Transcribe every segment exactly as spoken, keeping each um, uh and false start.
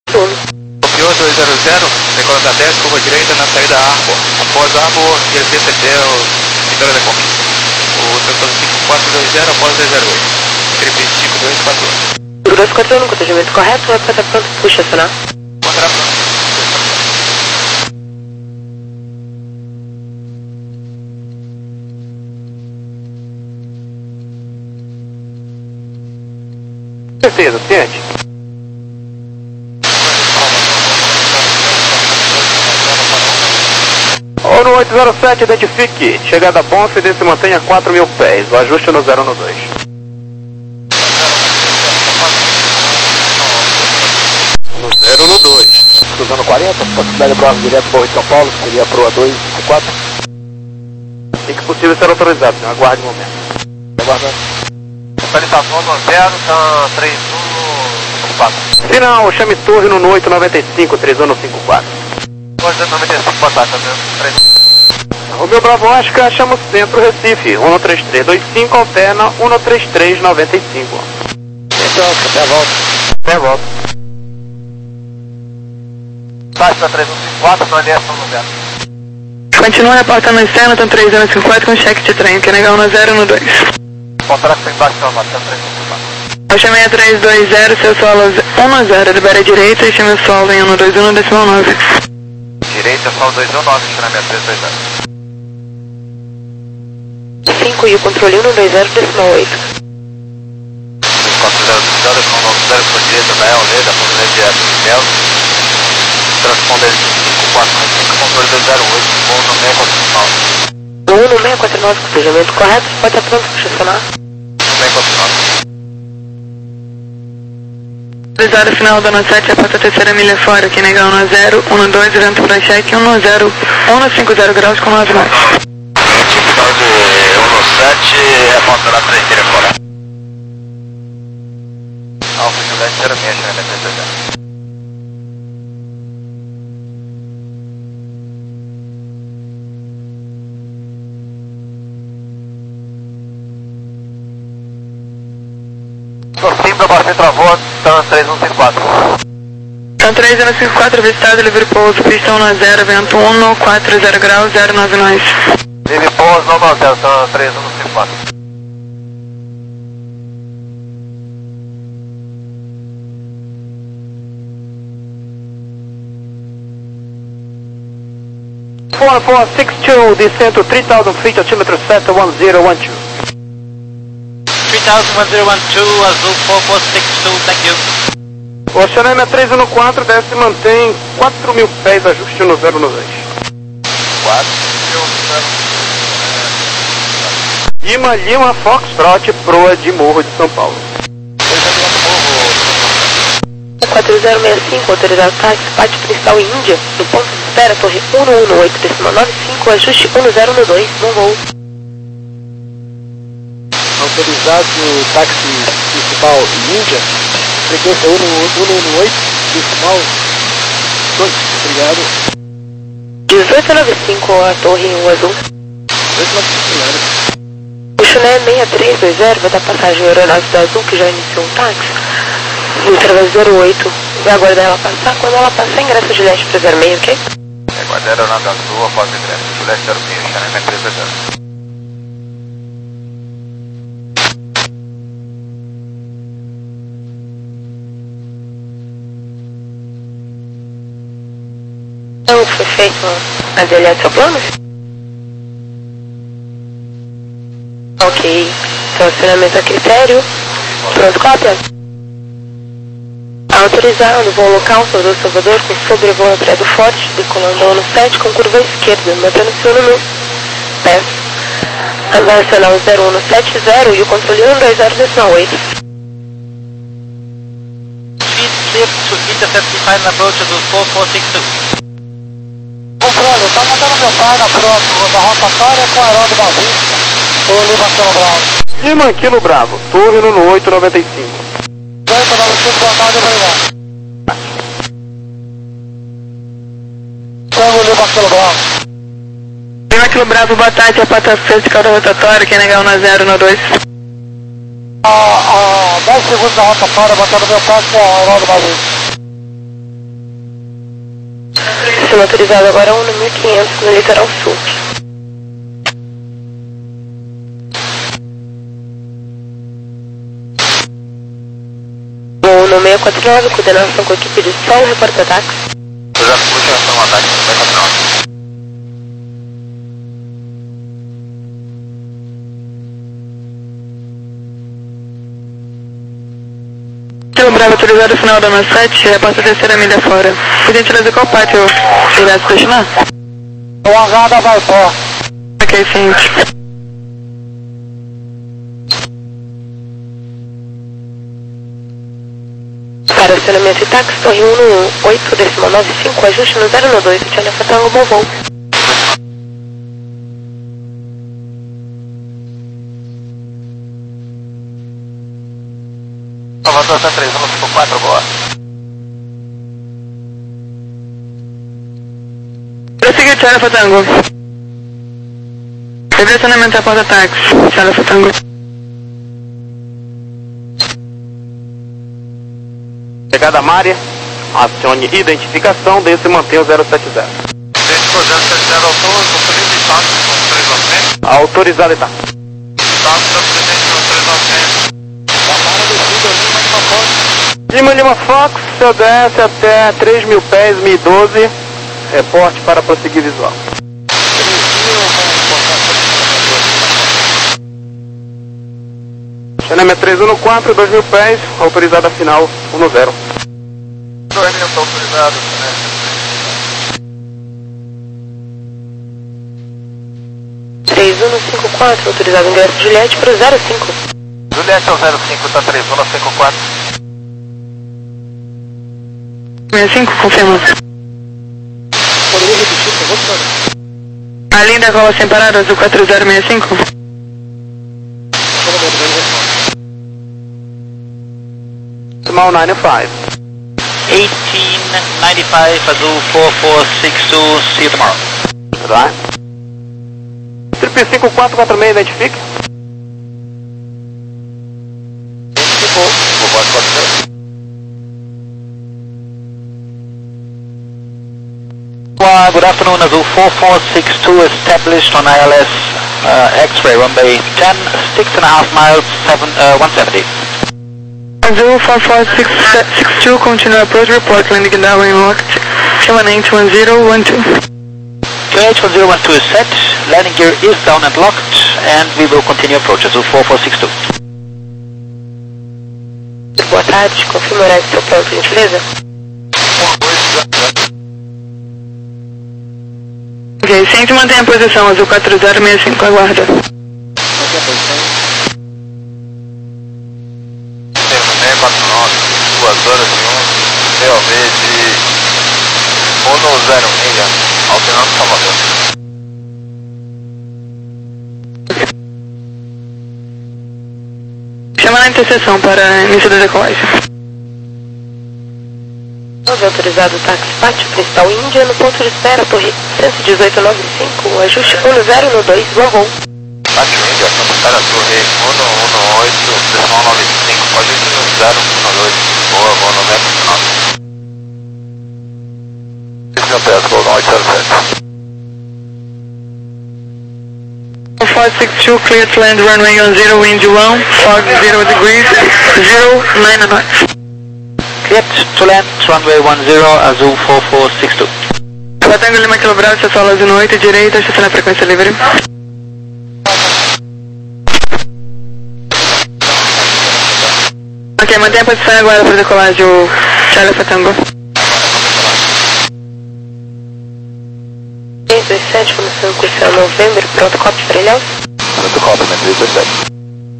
Copiou dois zero zero, decora dez, curva direita na saída Arbor. Após Arbor, direção C T, Vitória da Conquista. O setor cinco quatro dois zero, após dois zero oito. Script cinco dois quatro oito. dois quatro um, contingimento correto, vai para pronto, puxa, acionar. Contra pronto. Certeza, ciente. ONU oito zero sete, identifique. Chegada bom, e se mantenha a quatro mil pés. O ajuste no zero um dois. No zero um dois. Cruzando quarenta, possibilidade de prova direto para oito São Paulo, seria a proa dois cinco quatro. Assim que possível ser autorizado, né? Aguarde um momento. Aguardando. Localização no zero, tá três um cinco quatro. Final, chame torre no oito nove cinco, três um cinco quatro. oito nove cinco, boa tarde, tá vendo? Romeu Bravo Oscar, chama o centro Recife, um três três dois cinco, alterna um três três nove cinco. Então, até a volta. Até a volta. Taxa três um cinco quatro, não aliança no zero. Continua reportando externo, tá três um cinco quatro com cheque de trem, que é negar no zero um dois. Contrato tem embaixo da nota, três um cinco quatro. Eu chamei a três dois zero, seu solo um zero, libera a direita e chame o solo em um dois um no decimal nove. Direita, solo dois um nove, chamamento três dois zero. cinco e o controle um dois zero, decimal oito. quatro zero zero, decimal nove zero, por direita, da E L, da ponta direto, Mel. Transponder cinco quatro cinco, controle dois zero oito, voo no seis quatro nove. um no seis quatro nove, procedimento correto, pode estar pronto para estacionar. seis quatro nove. Autorizado final da sete, a porta terceira milha fora, que negar um zero, um dois, vento para cheque, um zero, um cinco zero graus com nove nove. Final de um sete, reporta na três milha fora. Alfa Juliette zero seis, chamamento três dois zero. Sortindo, bastante travou, tá três um cinco quatro. Então três um cinco quatro, avistado, livre pouso, pista um zero, vento um quatro zero graus, zero nove nove. Livre pouso, não nove zero, tá três um cinco quatro. four four six two, descento three thousand feet, altimeter set one zero one two. three thousand one zero one two, Azul four four six two, thank you. O Oceanema três um quatro, desce e mantém quatro mil pés, ajuste no zero um dois. quatro mil, Lima, Lima, Foxtrot, proa de Morro de São Paulo. quatro zero seis cinco, autorizado táxi, pátio principal em Índia, no ponto de espera, torre um um oito, decimal nove cinco, ajuste um zero um dois, não voo. Autorizado táxi principal em Índia, frequência um um oito, decimal dois, obrigado. dezoito nove cinco, a torre um azul. dezoito nove cinco, obrigado. O Chuné seis três dois zero vai dar passagem à aeronave da Azul, que já iniciou um táxi, no através zero oito, vai aguardar ela passar, quando ela passar, ingressa Juliette para zero seis, ok? Aguardar a aeronave azul após o ingresso, Juliette zero seis, chamamento três dois zero. Então, foi feito a delha do seu plano? Ok. Então, acionamento a critério. Pronto, cópia. Autorizado, voo local, Salvador, Salvador, com sobrevoo a Praia do Forte, decolando ao ano sete, com curva esquerda, mantendo o seu no pé. Agora acionar o zero um sete zero e o controle um dois zero decimal oito. Speed clear to intercept final approach do four four six two. Controle, tá mandando meu pai na próxima, da rotatória com aeródromo Brasil. Ô, Lima, Quilo Bravo. Lima, Quilo Bravo, torre no oito nove cinco. oito nove cinco, boa tarde, obrigado. Tango, Lima, Quilo Bravo. Lima, Quilo Bravo, boa tarde, a pata vertical da rotatória, que é negar um zero no dois. A dez segundos da rotatória, botando meu pai com aeródromo Brasil. Acima autorizado agora um no mil e quinhentos no litoral sul. Voo no seiscentos e quarenta e nove, coordenação com a equipe de solo, reporta ataque. Projeto Fluxo, reação ao ataque, vai continuar. Kilo Bravo autorizado, final da nossa sete, reporta a terceira milha fora. Por gentileza, qual pátio irá se destinar? O hangar da Vaipó. Ok, ciente. Para acionamento e táxi, torre um no oito, decimal nove cinco, ajuste no zero no dois, Charlie Tango, bom voo. Salvador Santa três um cinco quatro, boa. Prosseguir, Charlie Tango. Redirecionamento à porta táxi, Charlie Tango. Chegada Mária, acione identificação, desce e mantém o zero sete zero. Desde o zero sete zero autor, conferindo de táxi com três nove zero. Autorizado está. Táxi da presente no três nove zero. Lima Lima Fox, seu desce até três mil pés, mil e doze. Reporte para prosseguir visual. Acionamento três um no quatro, dois mil pés, autorizada final um no zero. O Eminem está autorizado, né? três um no cinco quatro, autorizado ingresso de Juliette para o zero cinco. Juliette é o zero cinco, está três um no cinco quatro. sessenta e cinco, confirma. Poderia repetir, por favor, senhor? A linda cola sem parar, azul quatro zero seis cinco. Decimal nove cinco. eighteen ninety-five, Azul four four six two, see you tomorrow. Right. Triple cinco quatro quatro seis, identifique. Uh, good afternoon, Azul four four six two established on I L S uh, X-ray runway ten, six and a half miles, seven, uh, one seventy. Azul four four six two, continue approach report, landing downwind locked, Q one eight one zero one two. Q H one zero one two is set, landing gear is down and locked, and we will continue approach, Azul four four six two. Boa tarde, confirma o horário do seu plano, por gentileza? Ok, sempre mantém a posição, azul quatro zero seis cinco, aguarda. seis quatro nove, duas horas e um, C O V de um zero milha, alternando Salvador. Chama na interseção para início da decolagem. Nós autorizado o táxi pátio principal Índia no ponto de espera, torre cento e dezoito noventa e cinco, ajuste um no zero no dois, bom voo. Pátio Índia, ponto espera, torre um um oito, decimal nove cinco, pode ir no zero um dois, boa, boa, no zero nove. Esse é o teste, Golden oito zero sete. four six two, clear to land runway on zero, wind one, fog zero degrees, zero nine knots. Cleared to land, runway one zero, Azul four four six two. Tango Lima Kilo Bravo, estação Lazino oito, direita, estação na frequência livre. Ok, mantenha a posição agora para decolagem, o Charlie Tango. três dois sete, começando o curso novembro, pronto, copy para Ilhéus. Pronto, copy, três dois sete.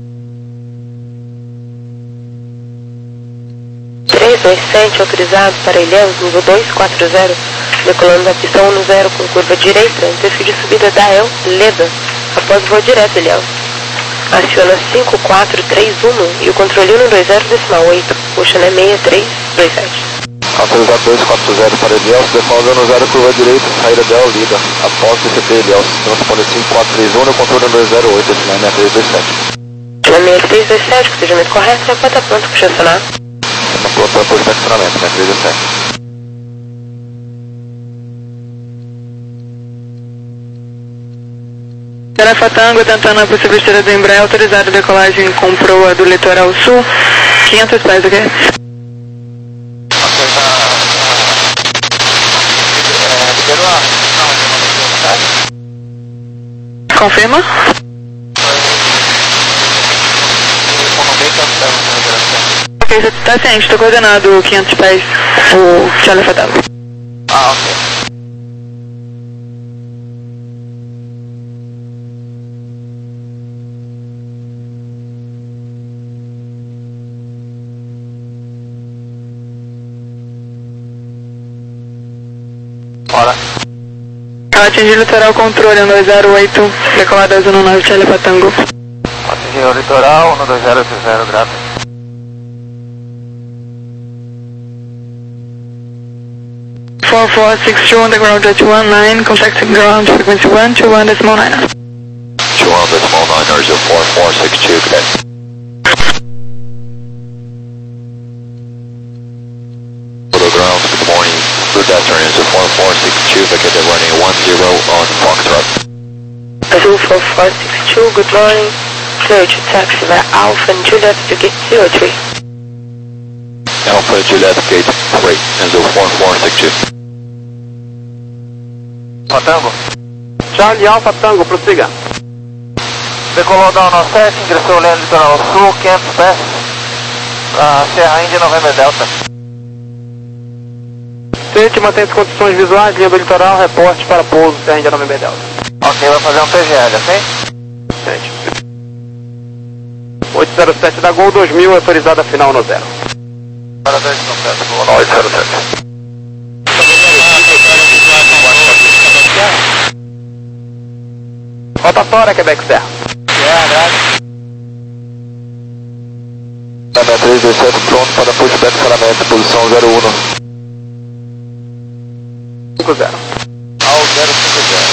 três dois sete, autorizado para Ilhéus, nível dois quatro zero, decolando da pista um no zero com curva direita, desfile de subida da El Leda, após voo direto Ilhéus. Aciona cinco quatro três um e o controle um dois zero decimal oito, o Chané seis três dois sete. Autorizado dois quatro zero para Ilhéus, decolando no zero, curva direita, saída da El Lida, após C C P Ilhéus, transponder cinco quatro três um no controle um dois zero oito, decimal seis três dois sete. Chané seis três dois sete, procedimento correto, já pode estar pronto para estacionar. Pronto para estacionamento, né? três dois sete. Alfa Tango tentando a possível esteira do Embraer, autorizado decolagem com proa do litoral sul, quinhentos pés, ok? Confirma? Ok, você tá ciente, estou coordenado quinhentos pés, o Charlie Alfa Tango. Ah, ok. Bora. Atingir o litoral controle um dois zero oito, decolada azul no nove Charlie Alfa Tango. Atingir o litoral, um dois zero oito zero, grato. four four six two on the ground at one nine, contacting ground frequency one two one decimal nine. two one decimal nine, R zero four four six two, cadet. Hello ground, good morning. Good afternoon, so four four six two, vacated running one zero on Foxtrot. Azul four four six two, good morning. Clear to taxi via Alpha and Juliet to gate zero three. Alpha Juliet gate three, Azul four four six two. Alfa Tango. Charlie Alpha Tango, prossiga. Decolou da um sete, ingressou lendo litoral sul, quinhentos pés. A Serra Índia November Delta. Sente, mantém as condições visuais, linha do litoral, reporte para pouso, Serra Índia November Delta. Ok, vai fazer um T G L, ok? Sente. oito zero sete da Gol dois mil, autorizada final no zero. Para dois, não oito zero sete. Rotatória, Quebec Serra. Salamento três dois sete, pronto para pushback salamento, posição zero um. cinco zero. Ao zero cinco zero,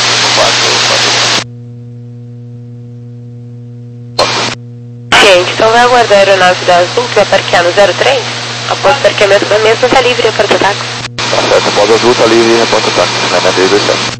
quatro. Ciente, então vai aguardar a aeronave da Azul que vai parquear no zero três. Após o parqueamento da mesma, está livre para o táxi. Tá certo, modo azul tá livre e reporta o táxi, salamento três dois sete.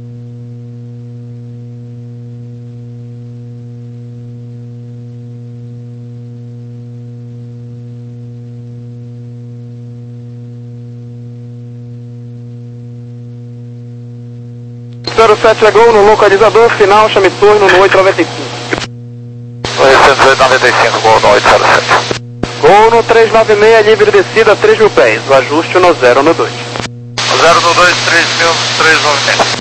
zero sete é Gol no localizador, final, chame turno no oito noventa e cinco. oitocentos e noventa e cinco, Gol no oito zero sete. Gol no trezentos e noventa e seis, livre descida, três mil pés, o ajuste no zero no dois. zero no dois, três mil, três noventa.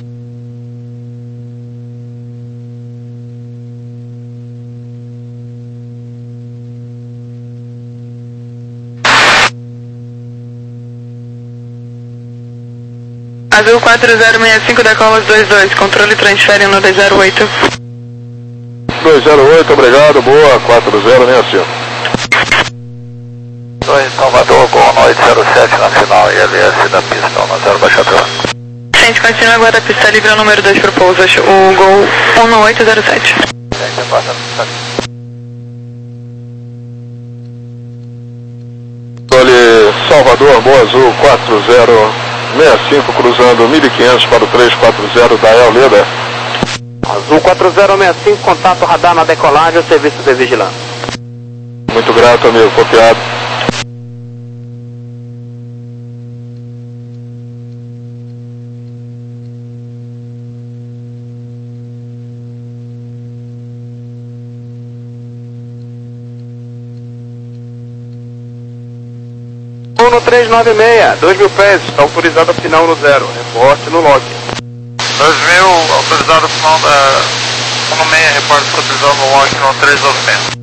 Azul quatro zero seis cinco, decola dois dois, controle transfere no dois zero oito. dois zero oito, obrigado, boa, quatro zero seis cinco. dois Salvador, Gol no oito zero sete na final e L S da pista, no zero baixa pela. Gente, continua agora a pista livre ao número dois proposas, o Gol um no oito zero sete. Gente, passa a pista. Olhe, Salvador, Boa Azul, quatro zero seis cinco, cruzando mil e quinhentos para o três quatro zero da El Leda. Azul quatro zero seis cinco, contato radar na decolagem, serviço de vigilância. Muito grato, amigo, copiado. No trezentos e noventa e seis, dois mil pés, está autorizado a final no zero, reporte no log. dois mil, autorizado final da um no seis, repórter autorizado no log no trezentos e noventa e seis.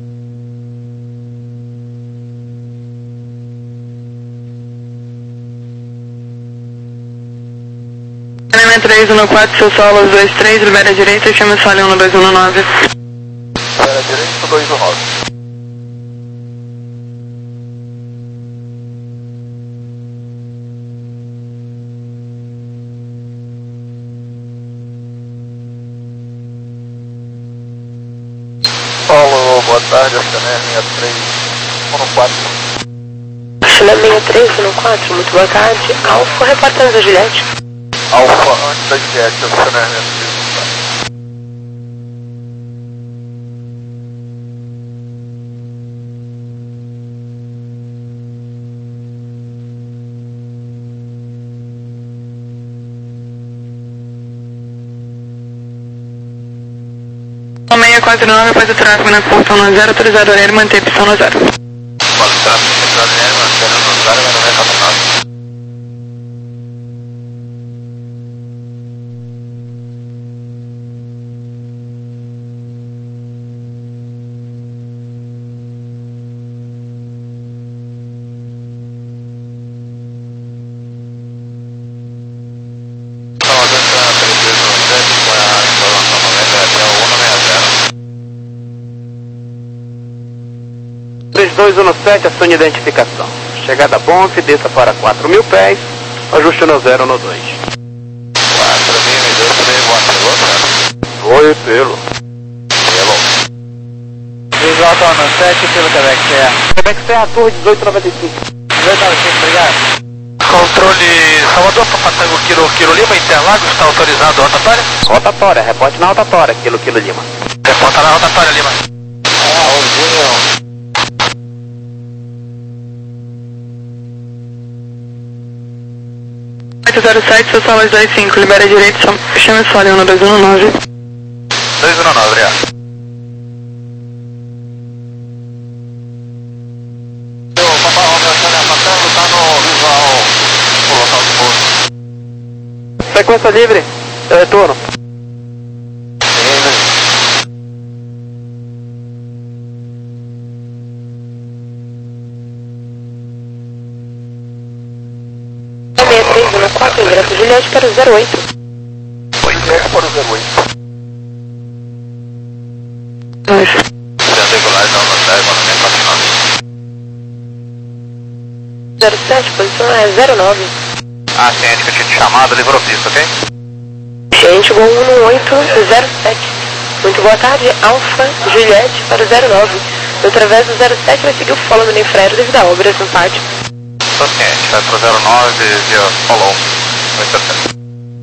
Elemento três um no quatro, seu solo dois três, libera a direita e chama solo um no dois um no nove. Libera a direita, dois um nove. Paulo, boa tarde, essa é a linha três um no quatro. Chile seis três um no quatro, muito boa tarde. Alfa, reportando da Juliette. Alfa, antes da Juliette, essa é a linha três um no quatro. seis quatro nove, após o tráfego na curta um zero, autorizado aéreo, manter pistão no zero. Após o tráfego autorizado aéreo, manter no zero, vai no seis quatro nove. três dois um sete, acione identificação. Chegada Bonf, desça para quatro mil pés, ajuste no zero no dois. quatro mil e dois, três, quatro, Oi, pelo. pelo. três J um sete, pelo Quebec Serra. Quebec Serra, torre dezoito noventa e cinco. dezoito noventa e cinco, obrigado. Controle Salvador, Papatango, Kilo, Kilo Lima, Interlagos, está autorizado a rotatória? Rotatória, reporte na rotatória, Kilo Kilo Lima. Reporta na rotatória, Lima. Ah, ouviu. oito zero sete, seu salas dois cinco, libera direito, chama o solo um dois um nove. dois um nove, obrigado. O Papai Romeo, Papatango, está no visual, o local do pouso. Sequência livre, eu retorno. seis três um quatro, ingresso Juliette para o zero oito. Oi, ingresso para o zero oito. Sendo regular, não, não serve, mano, nem quatro nove. zero sete, posição é zero nove. Ah, ciente que eu tinha te chamado, livrou pista, ok? Gente, gol um um oito zero sete. Muito boa tarde, Alfa Juliette para o zero nove. No através do zero sete vai seguir o follow no infraero devido à obra, essa parte. Tô ciente, vai pro zero nove via follow. Vai ser certo.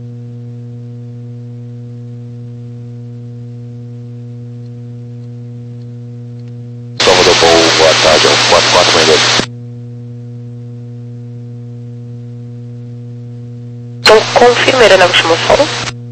Salvador Ball, boa tarde, um quatro quatro meia dois. Então, confirma a aeronave chamou follow.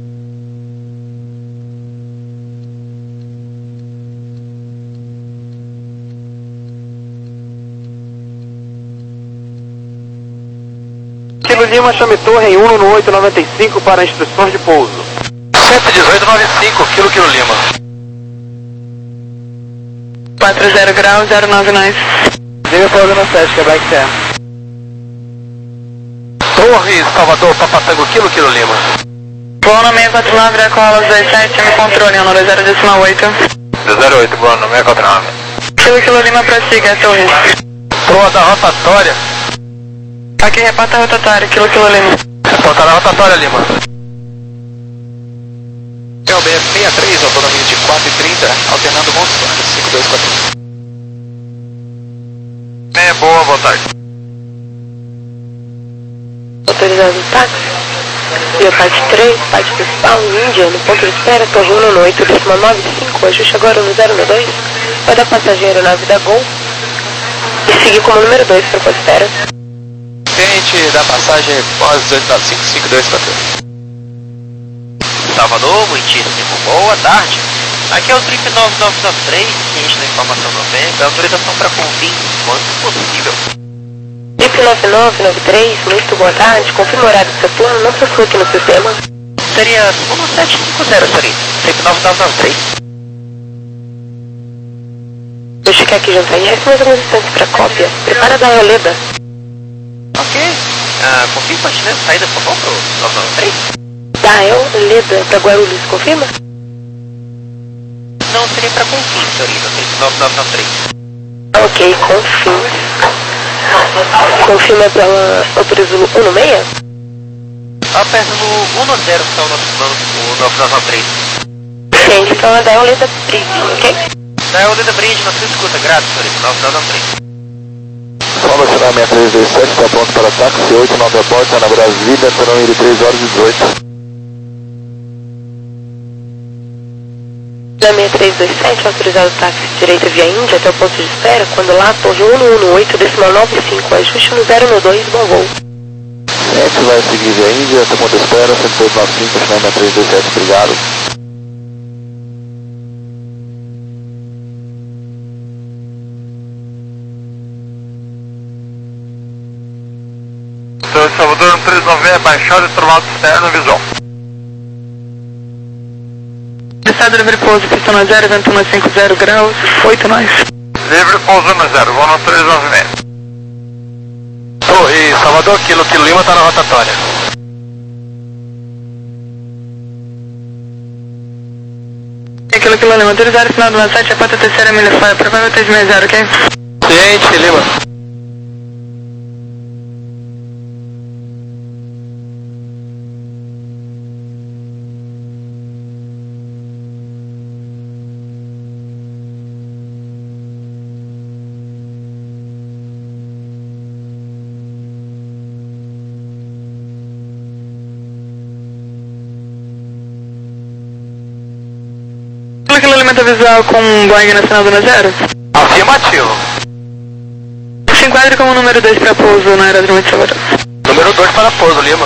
Kilo Lima, chame torre em um no oito noventa e cinco para instruções de pouso. cento e dezoito, noventa e cinco, Kilo Kilo Lima. quatro zero grau, zero nove nove. Diga para o zero sete, Quebec Serra. Torre Salvador, Papatango, Kilo Kilo Lima. Voo no seis quatro nove, decola dois sete, me controle, um dois zero decimal oito. zero oito, boa, no seis quatro nove. Kilo Kilo Lima, prossiga, torre. Proa da rotatória. Aqui, reporta a rotatória, Kilo Kilo Lima. Reporta na rotatória, Lima. É o B F sessenta e três, autonomia de quatro e trinta, alternando com cinco dois quatro. É, boa, boa tarde. Autorizado o táxi. Via parte três, parte principal, Índia, no ponto de espera, torre um no oito, décima nove cinco, ajuste agora no zero no dois. Vai dar passageiro nave da Gol. E seguir como número dois para a espera. Ciente da passagem pós dezoito nove cinco, cinco dois quatro. Salvador, muitíssimo boa tarde. Aqui é o trip nove nove nove três, ciente da informação novembro, autorização para convir quanto possível. Trip nove nove nove três, muito boa tarde, confirma o horário do seu turno, não possui aqui no sistema. Seria um sete cinco zero, seria. Trip nove nove nove três. Vou checar aqui junto a I S, mais alguns instantes para cópia. Prepara da Eoleda. Ok. Ah, confirma a chinesa saída, por favor, pro nove nove três? Da Eoleda para Guarulhos, confirma? Não, seria para confirma, senhorita, trip nove nove nove três. Ok, confirma. Confirma pela autoriza o um no seis? Aperta no um no zero, que está o nosso plano, o nove nove nove três. Ciente, então é da Eoleda Bridge, ok? Da Eoleda Bridge, não se escuta, grato, senhorita, nove nove nove três. Fala, sinal seis três dois sete, está pronto para táxi, oito nove aborto, está na Brasília, serão ir três horas e dezoito. Da seis três dois sete, autorizado o táxi direita via Índia até o ponto de espera, quando lá, torre um no um no oito, decimal nove cinco, ajuste no zero no dois, bom voo. Ciente vai seguir via Índia, até o ponto de espera, cento e dois noventa e cinco, sinal seis três dois sete, obrigado. Salvador, muitíssimo boa tarde. Aqui é o trip nove nove nove três, ciente da informação novembro, autorização para convir quanto possível. nove, baixado e trovado externo, visual. Estado livre pouso, pistão zero, vento um cinco zero graus, oito nós. Livre pouso no zero, vou no três nove seis. Oh, e Salvador, Kilo, Kilo Lima tá na rotatória. Aquilo que Lima, autorizado final do sete, a pata terceira milha fora, provável três seis zero, ok? Ciente, Lima. Aquilo alimenta visual com Boeing Nacional do zero? Afirmativo. Se enquadre como número dois para pouso na aerodrome de Salvador. Número dois para pouso, Lima.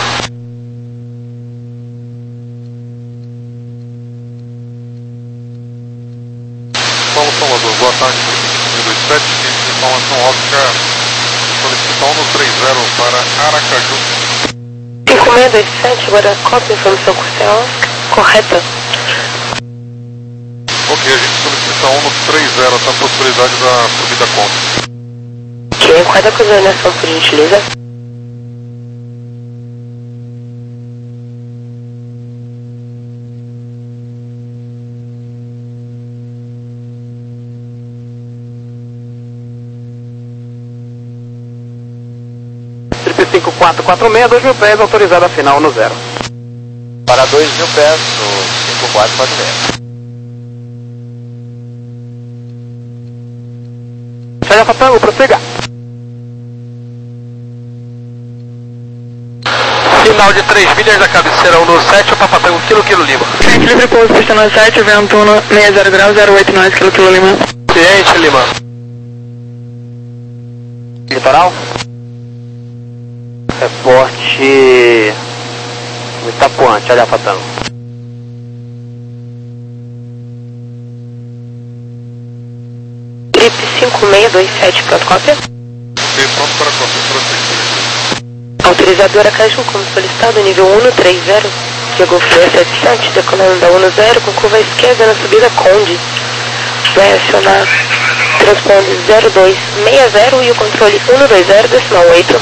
Paulo Salvador, boa tarde, dois sete, informação óptica, solicita um no três zero para Aracaju. cinco seis dois sete, agora cópia, informação corta correta. Ok, a gente solicita um no três zero, tá a possibilidade da subida conta. Ok, qual é a coordenação, por gentileza? Trip cinco quatro quatro seis, dois mil pés, autorizada final no zero. Para dois mil pés, no cinco quatro quatro seis. Chega Fatango, prossiga. Final de três milhas da cabeceira um no sete, o Papatango, Kilo Kilo Lima. Ciente livre pouso, pistão sete, vento um seis zero graus, zero oito nós, Kilo Kilo Lima. Ciente, Lima. Litoral? Reporte Itapuante, olha Fatango. Trip cinco seis dois sete, pronto, cópia? Ok, pronto para cópia, prosseguir. Autorizadora Caju, como solicitado, nível um no três zero. Diego Freire sete sete, decolando da um no zero, com curva esquerda na subida Conde. Vai acionar transponder zero dois seis zero e o controle um no dois zero, decimal oito.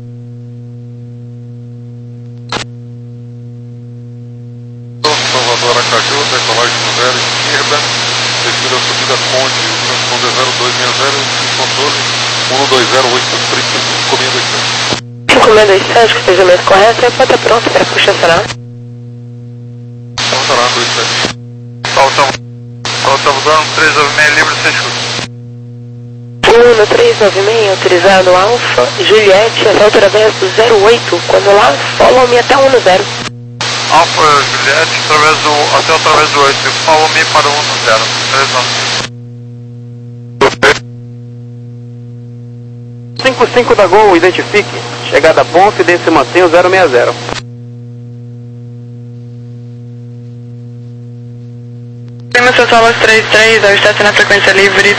Salvador Aracaju, decolagem no zero, esquerda, descida subida Conde, transponder zero dois seis zero, controle um no dois zero oito trinta e cinco seis dois sete. cinco seis dois sete, com o fechamento correto, a pata pronta para puxar acionar. Vamos lá, dois sete. Paulo Salvador, no três nove seis, livre seis chutes. um no três nove seis, autorizado Alfa, Juliette, até altura do zero oito, quando lá, follow me até um no zero. Alfa Juliette, através do, até através do oito, follow me para um no zero, três nove seis. cinco cinco da Gol, identifique. Chegada a ponto e se mantém o zero seis zero. Lima, seu solo três três, ao estar na frequência livre.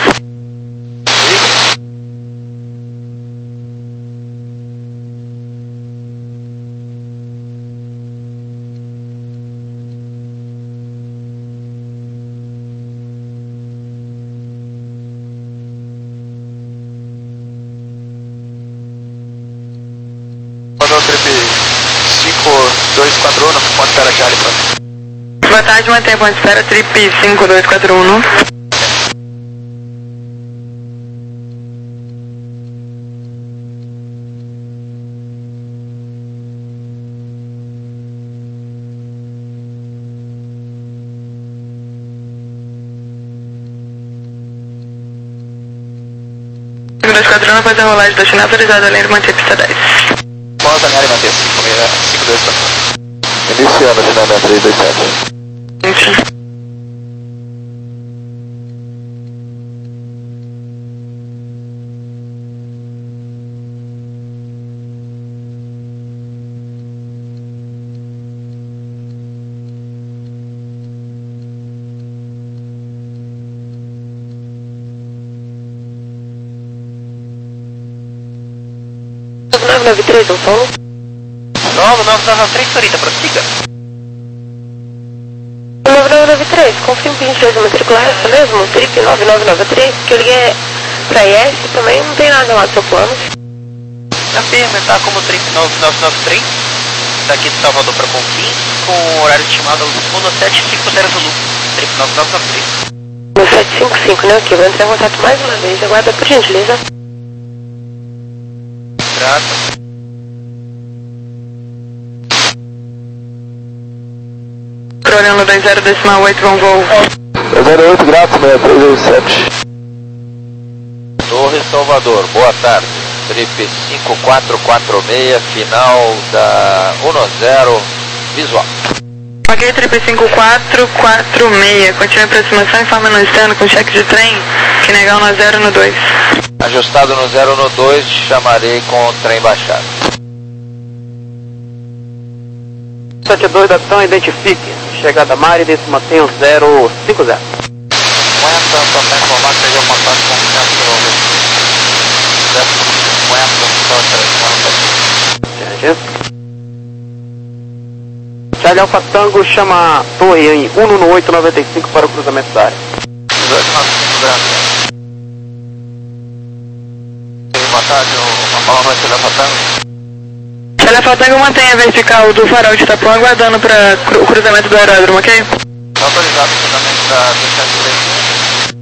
Mandou trip cinco dois quatro um, ponto espera Charlie, pronto. Boa tarde, mantém ponto espera, trip cinco dois quatro um. cinco dois quatro um, faz a rolagem da China autorizada, além de manter pista dez. Pausa Nari manter cinco dois quatro um. Iniciando agendamento três dois sete. Enfim. nove nove três, São Paulo. final nove nove nove três, Torita, prossiga. nove nove nove três, confirme que a gente fez matricular essa mesmo, trip nove nove nove três, que eu liguei pra I S também, não tem nada lá do seu plano. Confirme, tá como trip nove nove nove três, daqui de Salvador para Confins, com horário estimado um sete cinco zero Zulu, trip nove nove nove três. um sete cinco cinco, né? Ok, vou entrar em contato mais uma vez, aguarda por gentileza. Grato. Crolhando dois zero decimal oito, vão voo. zero oito, grato, seis três sete. Torre Salvador, boa tarde. Trip cinco quatro quatro seis, final da um zero, visual. Ok, trip cinco quatro quatro seis, continue a aproximação, informe no externo com cheque de trem, que negar no zero no dois. Ajustado no zero no dois, chamarei com o trem baixado. sete dois da ação, identifique. Chegada Mari, se mantém o zero cinco zero. cinquenta, só para informar que seja uma taxa com o centro cinquenta, só três. Charlie Alfa Tango chama a torre em um um oito nove cinco para o cruzamento da área. dezoito nove cinco, graças. Boa tarde, uma palavra de Charlie Alfa Tango. Charlie Alfa Tango mantém a vertical do farol de Itapuã, aguardando para cru o cruzamento do aeródromo, ok? Autorizado o cruzamento da do centro três.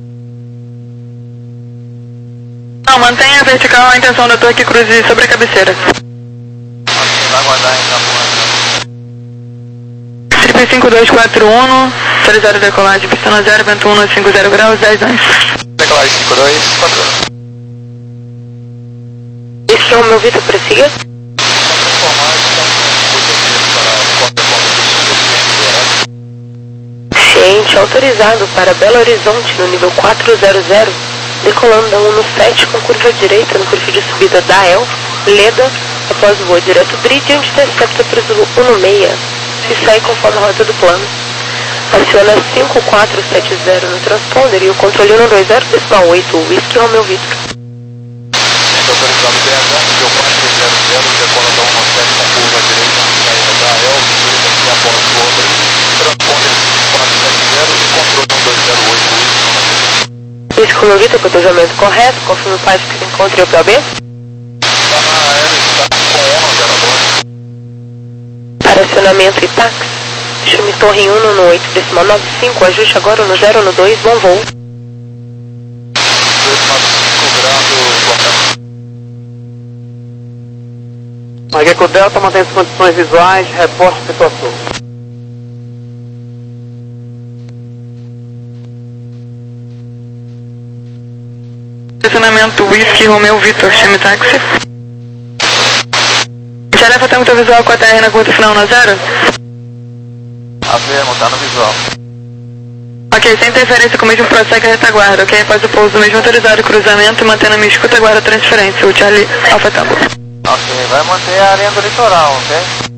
Não, mantenha a vertical a intenção da torre que cruze sobre a cabeceira. Vai aguardar em Itapuã. Trip cinco dois quatro um, autorizado decolagem, pistão zero, vento um cinco zero graus, dez anos. Decolagem cinco dois quatro um. Esse é o meu Vitor, prossiga. Ciente, autorizado para Belo Horizonte no nível quatrocentos, decolando da um sete com curva direita no perfil de subida da El, Leda, após o voo direto Bridge, onde intercepta para o Zulu um seis e sai conforme a rota do plano. Aciona cinco quatro sete zero no transponder e o controle um dois zero decimal oito, Whisky Romeo Victor. Autorizado B H, nível quatro zero zero, decola da um sete com curva direita, saída da El, direita aqui após o outro, transponder quatro sete zero e controle um dois zero oito, Whisky Romeo Victor, cotejamento correto, confirma o página que se encontra em o P O B. está na aérea, está com ela, zero dois. Para acionamento e táxi, chame torre em um um oito decimal nove cinco, ajuste agora no zero no dois, bom voo. dois nove cinco, grado, boa tarde. Mageco Delta mantém as condições visuais, reporte situação. Estacionamento Whisky Romeo Victor, chame táxi. Charlie Alfa Tango visual com a T R na curta final no zero? Afirmo, tá no visual. Ok, sem interferência com o mesmo processo a retaguarda, ok? Após o pouso mesmo autorizado, cruzamento, mantendo a minha escuta, aguarda a transferência, o Charlie Alfa Tango. Ok, vai manter a linha do litoral, ok?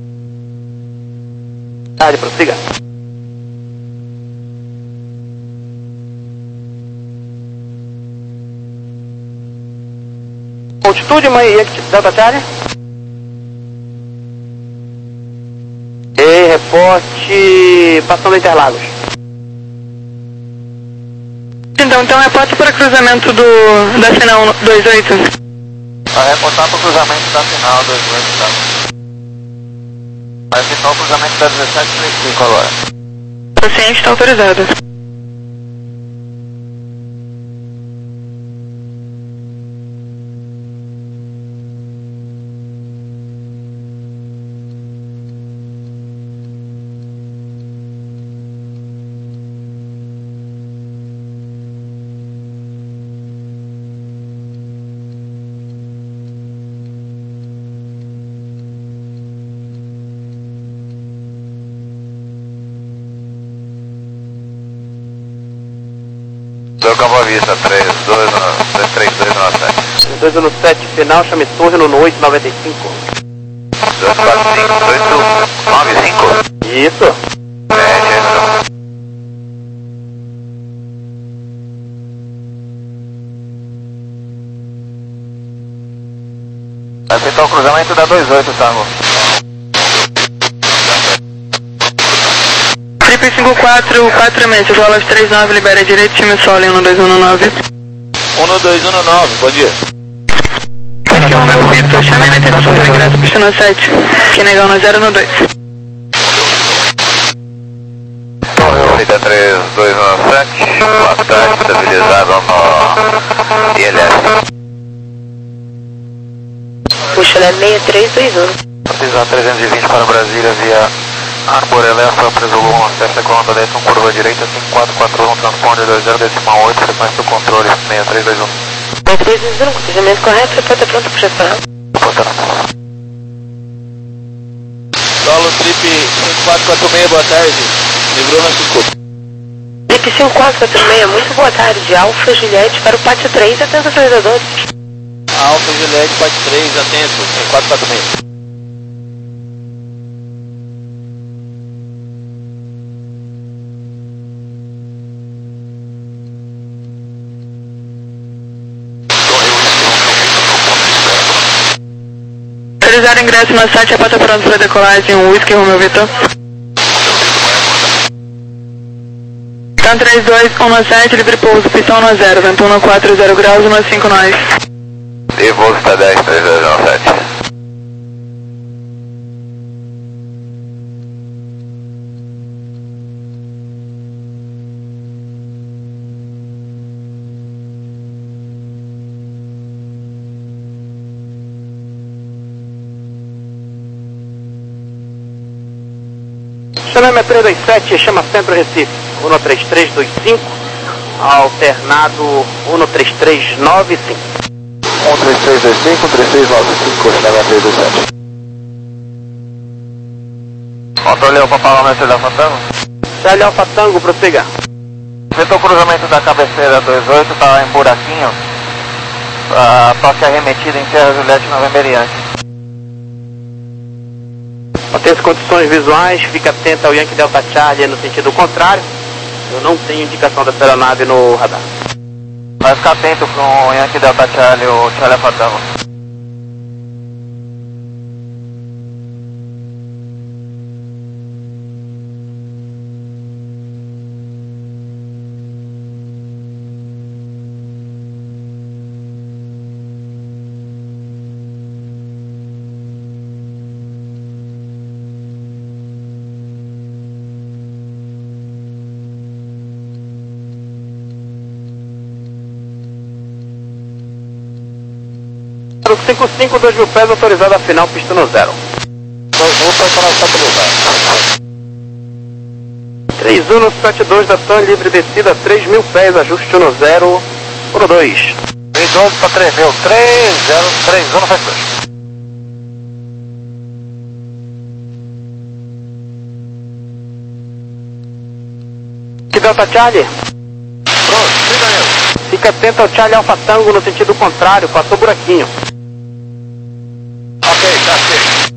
Tarde, prossiga. Altitude, mãe, e Delta Charlie? E reporte passando Interlagos. Então, então reporte para cruzamento do, da final dois oito. Vai reportar para o cruzamento da final dois oito, tá? Vai ficar o cruzamento da dezessete trinta e cinco agora. O ciente está autorizado. Deu Campo Vista, três dois três dois nove sete. dois um sete, final, chame torre no oito nove cinco. dois quatro cinco, oito nove cinco. Isso. É, General. Vai ficar o cruzamento da dois oito, Tango. Trip cinco quatro quatro seis, Volas três nove, libera direito, time solo em um dois um nove. um dois um nove, bom dia. Aqui é o meu Vitor, chamei na internação de ingresso, pista no sete, que negão no zero no dois. Unida três dois um sete, bastante estabilizado no I L S. Puxa, é seis três dois um. Precisa trezentos e vinte para Brasília via Arborelé, foi preso um, acessa coluna dez, curva direita, cinco quatro quatro um, transponder dois zero, decimal oito, frequência do controle, seis três dois um. seis três dois um, cruzamento correto, reporta pronto, puxa para. Solo Trip cinco quatro quatro seis, boa tarde. Livrou nosso escopo. Trip cinco quatro quatro seis, muito boa tarde. Alfa Juliette para o pátio três, atento atualizadores. Alfa Juliette, pátio três, atento, cinco quatro quatro seis. Autorizado ingresso no site, a porta pronta para decolagem, um whisky, Romeu Vitor. Então três dois um sete, livre pouso, pistão no zero, vento um quatro zero graus, um cinco nós. E pouso está dez, três dois um sete. Chama três dois sete, chama Centro Recife, um três três dois cinco, alternado um três três nove cinco. um três três dois cinco, um três três nove cinco, chama três dois sete. Controle Alfa Paloma, Charlie Alfa Tango. Charlie Alfa Tango, prossiga. Vetor cruzamento da cabeceira dois oito, está em buraquinho. Uh, toque arremetido em Serra Juliette Novemberiante. Mantém as condições visuais, fica atento ao Yankee Delta Charlie no sentido contrário. Eu não tenho indicação dessa aeronave no radar. Vai ficar atento com o Yankee Delta Charlie, o Charlie Alfa Tango. cinco cinco, dois mil pés, autorizado a final, pista no zero. dois um para canal estabilizado. três um sete dois da TAM, livre descida, três mil pés, ajuste no zero, um dois. três doze para três mil, três zero, três um, faz dois. Que Delta Charlie? Pronto, siga eu. Fica atento ao Charlie Alfa Tango no sentido contrário, passou buraquinho. Ok, tá certo.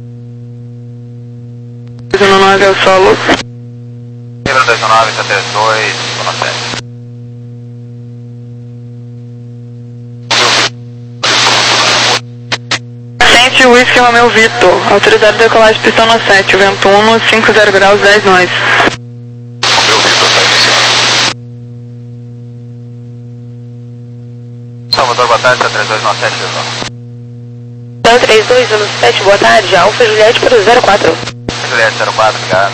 dois um nove é o solo. Libra dois nove, T três dois, um sete. Sente o whisky, Romeu Vitor. Autorizado decolagem, pistão no sete, vento um, cinco zero graus, dez nós. Romeu Vitor está iniciando. Salvador, boa tarde, T três dois um sete, pessoal. Então três dois um sete, boa tarde. Alfa Juliette para o zero quatro. Juliette zero quatro, obrigado.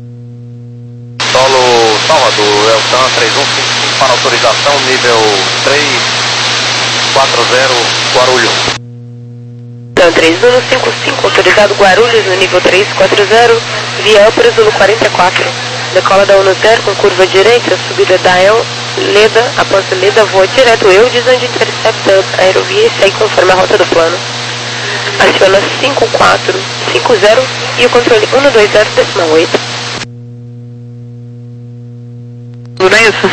Solo Salvador, Eltan três um cinco cinco para autorização, nível três quatro zero, Guarulhos. Então três um cinco cinco, autorizado Guarulhos no nível três quatro zero, via El Presulo quarenta e quatro. Decola da um zero com curva direita, subida da El Leda, após Leda voa direto eu, desande intercepta a aerovia e segue conforme a rota do plano. Aciona cinco quatro cinco zero e o controle um dois zero decimal oito. Tudo bem isso?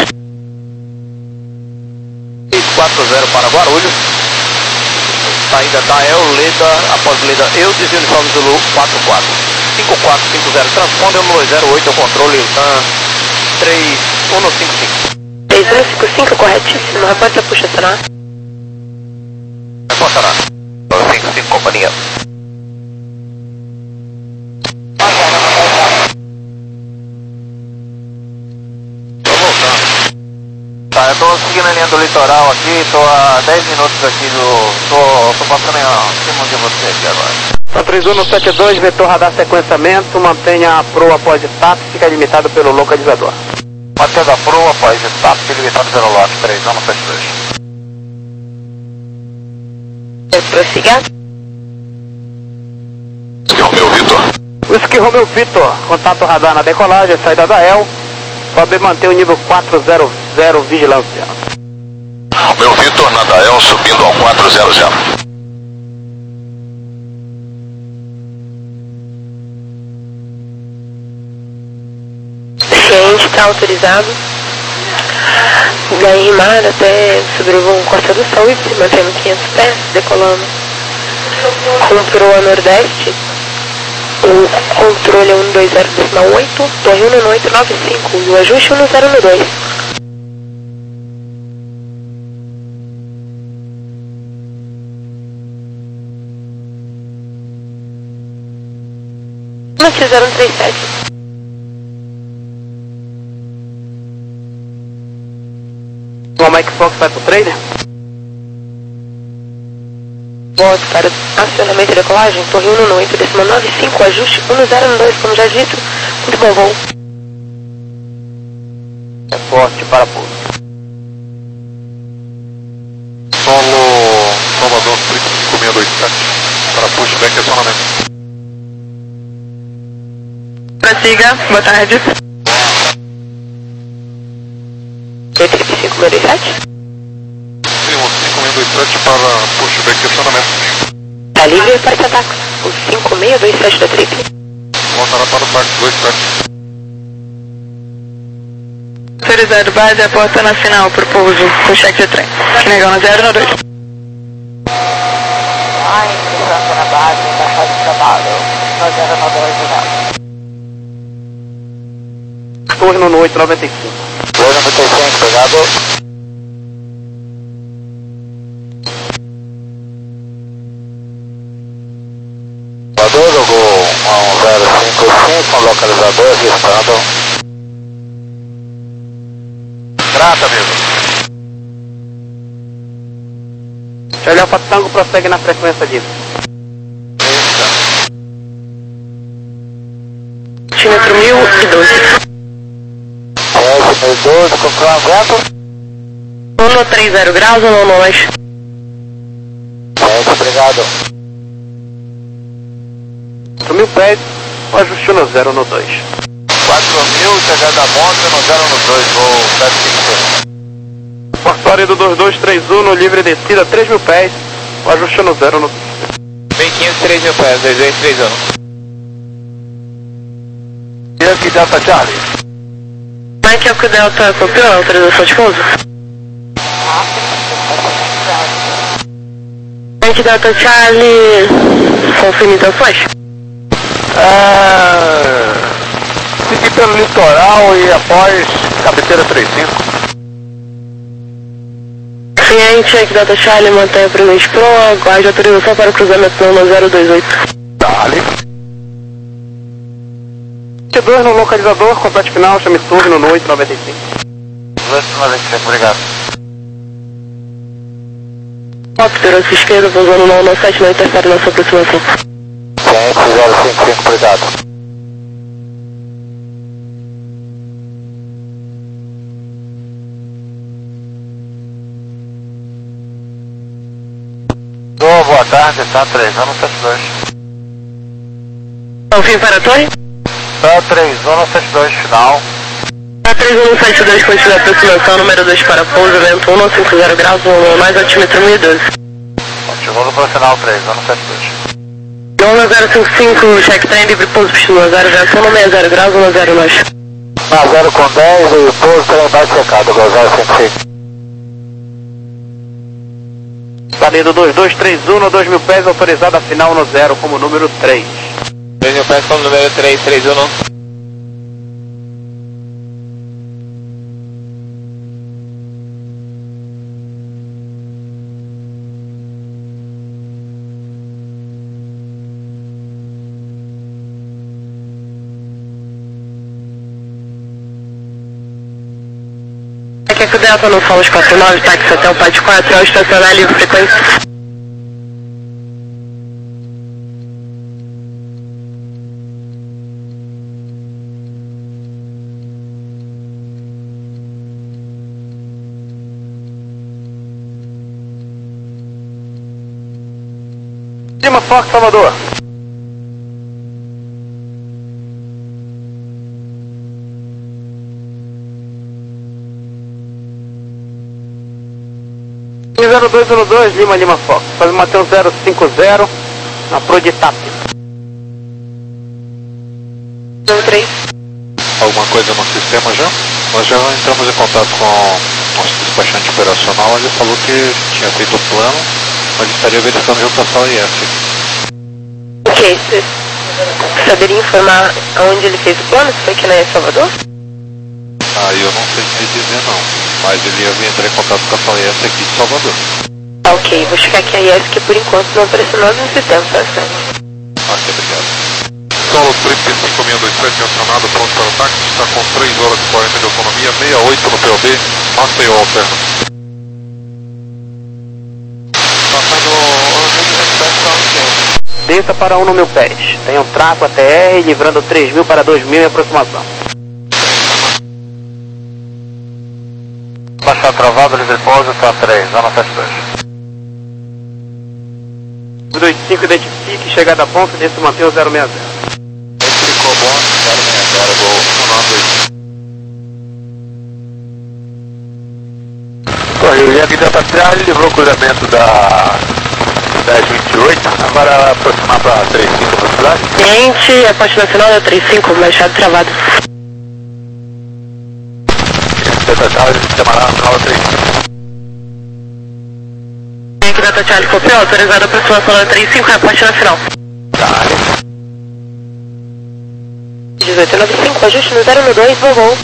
seis quatro zero para Guarulhos. Saída da El Leda, após Leda eu, desvio uniforme Zulu quatro quatro. cinco quatro cinco zero, transponder um dois zero oito, o controle Iltan três um cinco cinco. três um cinco cinco, corretíssimo, repórter puxa acionar. Reportará. dois cinco cinco, companhia. tô seguindo a linha do litoral aqui, tô a dez minutos aqui do... tô, tô passando em cima de você aqui agora. quatro um sete dois, vetor radar sequenciamento, mantenha a proa após status, fica limitado pelo localizador. Mantendo a proa após status, fica limitado pelo lote três um sete dois. Prossiga. Romeu Vitor. Whisky Romeu Vitor, contato radar na decolagem, saída da E L, sobe e manter o nível quatrocentos, vigilância. Romeu Vitor, na Dael, subindo ao quatrocentos. Ciente, está autorizado. Daí mar até sobrevoo Costa do Sol e se mantendo quinhentos pés, decolando com proa nordeste. O controle é um dois zero decimal oito, torre um no oito nove cinco e o ajuste um zero no dois. um zero três sete. O Mike Fox vai pro trailer? Voto para acionamento e decolagem, torre um no oito decimal nove cinco, ajuste um zero no dois, como já dito. Muito bom voo. É forte para pouso. Solo Salvador cinco seis dois sete, para pushback e acionamento. Prossiga, boa tarde. cinco seis dois sete. Sim, o cinco seis dois sete para pushback e acionamento. Tá livre para esse ataque. O cinco seis dois sete da trip. Voltará para o táxi dois sete. Autorizado, base, a porta nacional pro pouso com cheque de trem. Negão no zero no dois. Ai, segurança na base, na fase de trabalho. nove zero nove dois. Torre no oito noventa e cinco. dois noventa e cinco, pegado. Localizador, jogou um zero cinco cinco, localizador registrado. Trata mesmo. Charlie Alfa Tango prossegue na frequência de Altímetro mil e doze. dez mil e doze, comprou um vento. um no três zero graus, um no nós. Gente, obrigado. quatro mil pés, o ajuste no zero no dois. quatro mil, chegada a monta no zero no dois, vou sete cinco seis. Portuário do dois dois três um, no livre descida, três mil pés, o ajuste no zero no Bem quinhentos, três mil pés, dois dois três um. E aqui Delta Charlie. Mike Alco Delta, copiou a autorização de pouso? Mike Delta Charlie, confirma intenções? Ah, seguir pelo litoral e após cabeceira trinta e cinco. Ciente, Mike Delta Charlie, mantenha presente proa, aguarde autorização para o cruzamento no zero dois oito. Dale. dois no localizador, complete final, chame turno no oito noventa e cinco. oito noventa e cinco, obrigado. Esperança esquerda, pousando no um sete, não interfere na sua aproximação. Gente, zero cinco cinco, obrigado. Oh, boa tarde, tá três um sete dois. Confirme para a torre? Tá três um sete dois, final. Tá três um sete dois, continua a aproximação, número dois para pouso, vento um cinco zero graus, um mais altímetro mil e doze. Continua para o final três um sete dois. um zero cinco cinco, check trem, livre pouso, pistula zero, vento um seis zero graus, um zero nós. Na zero com dez e pouso trem mais checado, zero cinco cinco. Saída dois dois três um, no dois mil pés, autorizada final no zero como número três. dois mil pés como número três três um. Queco Delta no Solos quatro nove, táxi até o Pad quatro, ao estacionar livre frequência. Lima Fox, Salvador. zero dois zero dois, Lima Lima Fox. Faz Mateus zero cinco zero na Pro de TAP. três. Alguma coisa no sistema já? Nós já entramos em contato com o nosso despachante operacional, ele falou que tinha feito o plano, mas estaria verificando junto à sala I F. Ok, você saberia informar aonde ele fez o plano? Se foi aqui na Salvador? Ah, eu não sei te dizer não, mas ele ia entrar em contato com a sala I F aqui de Salvador. Ah, ok, vou checar aqui a I S que por enquanto não apareceu nada no sistema, tá certo? Ok, obrigado. Solo trinta e cinco mil seiscentos e vinte e sete acionado, pronto para o táxi, está com três horas e quarenta de autonomia, sessenta e oito no P O B, Maceió alterno. Desça para um no mil pés. Tem um traco A T R, livrando três mil para dois mil em aproximação. Baixar travado, livre pouso, tá três, zona sete dois. dois cinco, identifique, chegada a ponto, desça manter o zero seis zero. Ficou bom, zero seis zero, gol, um nove dois. Correio, linha aqui Delta Charlie, livrou o cruzamento da dez vinte e oito, agora aproximar para três cinco velocidade. Cliente, a parte nacional é três cinco, baixado travado. Delta Charlie, sistema nacional três cinco. Cliente Delta Charlie, copiou, autorizado a aproximação da três cinco, é a parte nacional. dezoito noventa e cinco, ajuste no zero um dois, voo, voo.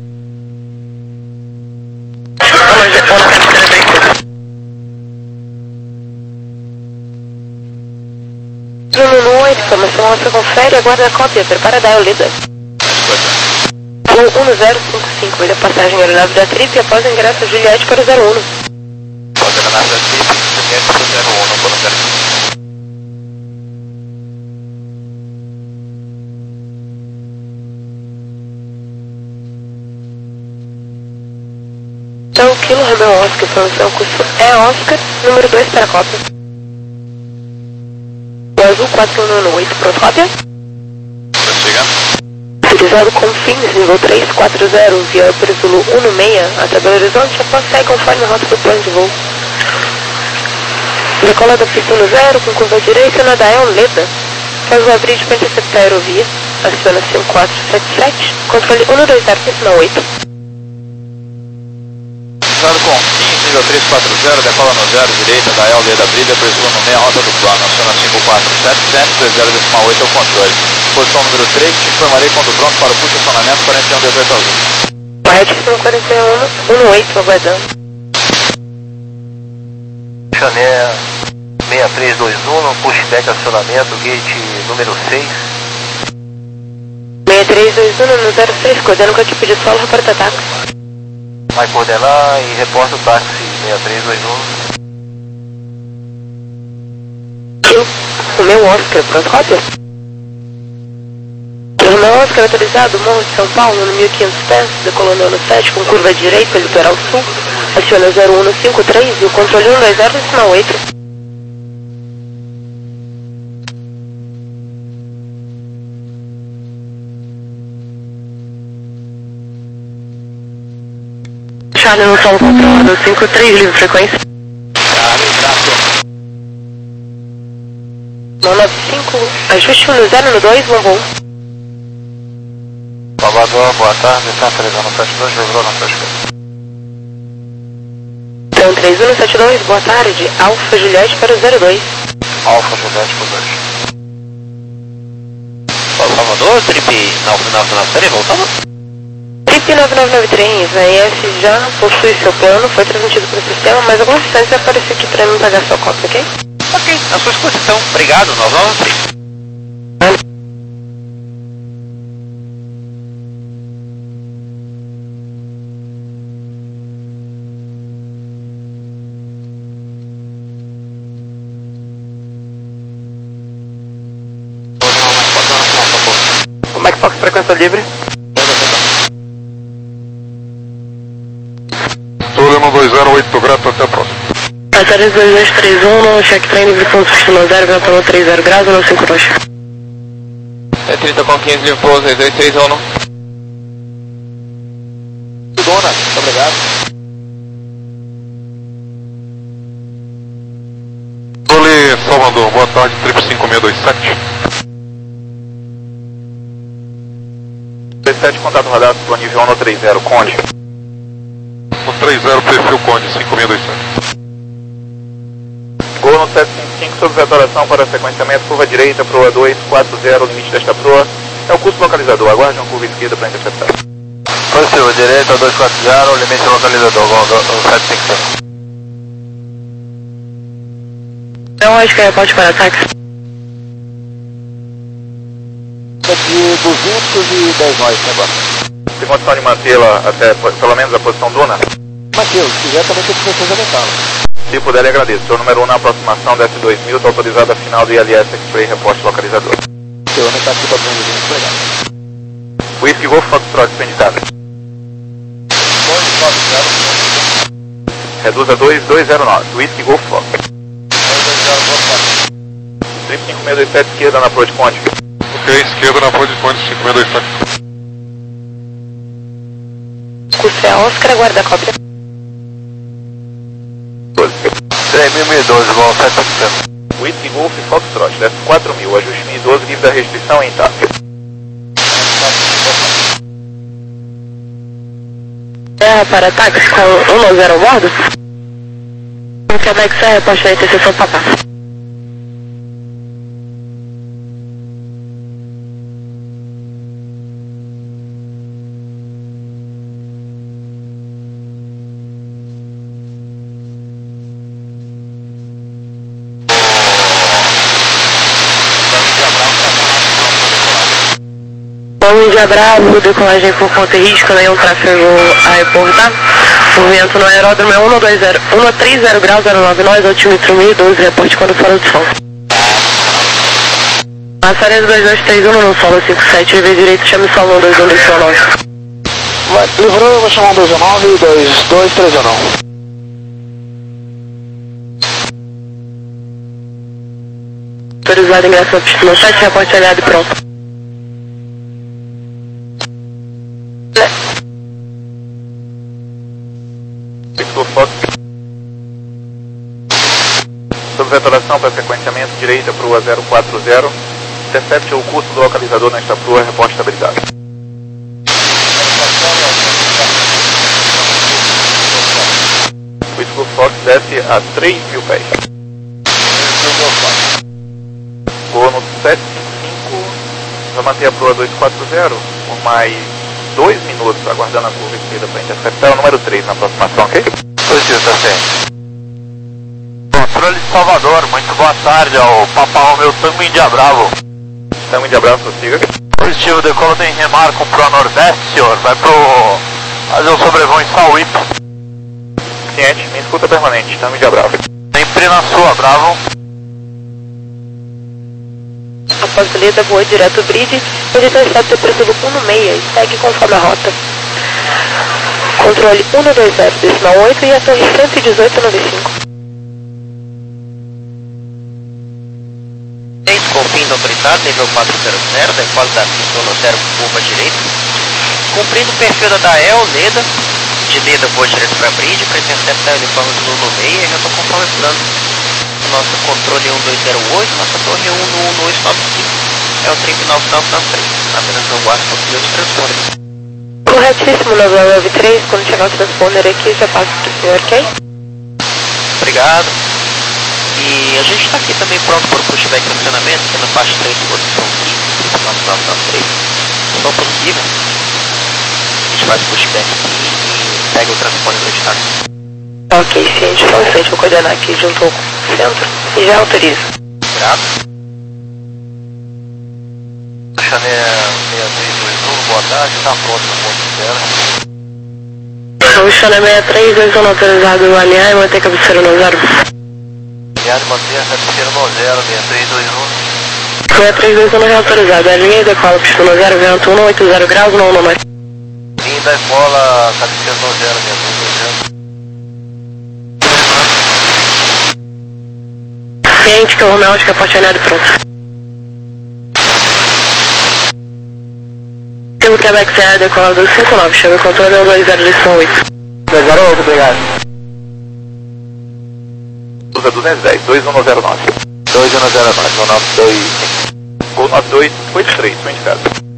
Bruno oito, informação você confere, aguarda a cópia, prepara da Eolida. Voo um zero cinco cinco, ele é passagem aeronave da Trip após o ingresso Juliette para o zero um. Após a aeronave da Trip, Juliette para o zero um, para o zero cinco. Então, Kilo Romeo Oscar, informação curso é Oscar, número dois para a cópia. O azul quatro um nove oito, pronto, cópia. Utilizado com fins, nível três quatro zero, via para Zulu um seis, até Belo Horizonte, após sair conforme a rota do plano de voo. Decola da pista no zero, com curva direita na Dael Leda. Faz o abrir de pente a aerovia, aciona cinco quatro sete sete, controle um dois zero cinco oito. Com fins, nível três quatro zero, decola no zero, direita, da L D da Brilha, presura no meia rota do plano, aciona cinco quatro sete sete, dois zero oito é o controle. Posição número três, te informarei quando pronto para o puxo acionamento quarenta e um dezoito azul. Corretíssimo, quarenta e um dezoito, aguardando. Chané seis três dois um, pushback acionamento, gate número seis. seis três dois um no zero seis, coordenando com a equipe de solo, reporta ataque. Vai coordenar e reporta o táxi seis três dois um. Kilo, o meu Oscar, pronto, cópia. O meu Oscar autorizado, Morro de São Paulo, no mil e quinhentos pés, decolando no sete, com curva direita, litoral sul, aciona zero um cinco três e o controle um dois zero cinco oito. Charlie no solo controlado, cinco três, livre frequência. Charlie, traço. nove nove cinco, ajuste no zero dois, voo voo. Salvador, boa tarde, está três um sete dois, livrou na sua esquerda. Então, três um sete dois, boa tarde, Alfa Juliette para o zero dois. Alfa Juliette para o dois. Salvador, Trip nove nove nove três, voltando? Trip nove nove nove três, a I S já possui seu plano, foi transmitido para o sistema, mas alguns instantes vai aparecer aqui para mim pagar sua cópia, ok? Ok, na sua exposição. Obrigado, nove nove três. Mike Fox, frequência livre. Soleno dois zero oito, grato, até a próxima. Passageiro dois dois três um, no check train livre pouso destino zero, ventando três zero graus, no cinco roxa. É trinta com quinze, livre pouso dois dois três um. Dona, muito obrigado. Sole Salvador, boa tarde, trip cinco seis dois sete. dois sete, contato radar disponível no três zero, Conde. No três zero, perfil Conde, cinco seis dois sete. Gol no sete cinco cinco, sob vetoração para sequenciamento, curva direita, proa dois quatro zero, limite desta proa. É o curso localizador, aguarde uma curva esquerda para interceptar. Positivo, direita, dois quatro zero, limite localizador, Gol sete cinco cinco. Então acho que é pode para ataque. De duzentos e dez nós, negócio. Tem condição de mantê-la até pelo menos a posição Duna? Matheus, se quiser também tem que precisa aumentá-la. Se puder, lhe agradeço. Senhor número um na aproximação da S dois mil, está autorizado a final do I L S X-Ray, reporte localizador. Se eu aumentar aqui para o muito legal. Whisky Golf Foxtrot, pendicada. Reduz a dois dois zero nove, Whisky Golf Fox. Trip cinco seis dois sete, esquerda na Pro de Conde. Ok, esquerda na Pro de Conde, cinco seis dois sete. Curso é Oscar, aguarda a cópia. três mil e doze, Gol sete cinco cinco. Whisky Golf Foxtrot, desce quatro mil, ajuste mil e doze, livre da restrição em intacto. Terra para táxi com um a zero a bordo. Quebec Serra, posta a interseção Papá. Índia Bravo, decolagem por conta e risco, nenhum tráfego a reportar. O vento no aeródromo é um dois zero, um três zero graus, zero nove nós, altímetro mil e doze, reporte quando fora do sol. Passaredo dois dois três um no solo cinco sete, nível direito, chame solo um dois um dois nove. Vai, livrou, eu vou chamar um dois nove e dois dois três um. Autorizado ingresso na pista no sete, reporte aliado e pronto. Fox. Sob vetoração para sequenciamento, direita proa zero quatro zero. Intercepte o curso do localizador nesta proa, reporte estabilidade. O Whisky Fox desce a três mil pés. Gol no sete cinco. Vai manter a proa dois quatro zero por mais dois minutos, aguardando a curva esquerda para interceptar o número três na aproximação, ok? Positivo, tá certo. Controle de Salvador, muito boa tarde ao Papa Romeu Tango Índia Bravo. Tango Índia Bravo, prossiga. Positivo, decola tem remar com pro nordeste, senhor. Vai pro... fazer o sobrevoo em Sauípe. Ciente, minha escuta permanente, Tango Índia Bravo. Sempre na sua, Bravo. Após a lida, voa direto bridge, ele intercepta preço do um seis e segue conforme a rota. Controle um dois zero, decimal oito e a torre cento e dezoito noventa e cinco. Confirma autorizado, nível quatro zero zero, decola da pista no zero, curva direita. Cumprindo o perfil da Dael, Leda. De Leda, voa direto para bridge, para interceptar o uniforme do no meio, e já estou conforme o plano. Nosso controle um dois zero oito, nossa torre um no um dois nove cinco. É o trip nove nove nove três. Apenas não guarda possível de transponder. Corretíssimo, nove nove três, quando chegar o transponder aqui, já passo para o senhor, ok? Obrigado. E a gente está aqui também pronto para o pushback de funcionamento, que é na faixa três, posição quinze, trip nove nove nove três. Só possível. A gente faz o pushback aqui e pega o transponder de táxi. Ok, ciente, só um instante, vou coordenar aqui junto com o centro e já autorizo. Grato. Chanel seis três dois um, boa tarde, está pronto no ponto zero. O Chanel seis três dois um autorizado alinhar e manter cabeceira no zero. Alinhado, manter cabeceira no zero, seis três dois um. seis três dois um autorizado. A linha decola pistona zero, vento um oito zero graus, não, não mais. Linha da escola, catecismo zero, zero. Ciente que o Romeu acho que é apaixonado pronto. Pelo Quebec Serra, decola dois cinco nove, chama o controle ao dois zero dois oito. dois zero oito, obrigado. Usa duzentos e dez, dois um zero nove. dois um zero nove, um nove dois. Gol nove dois oito três, foi indicado.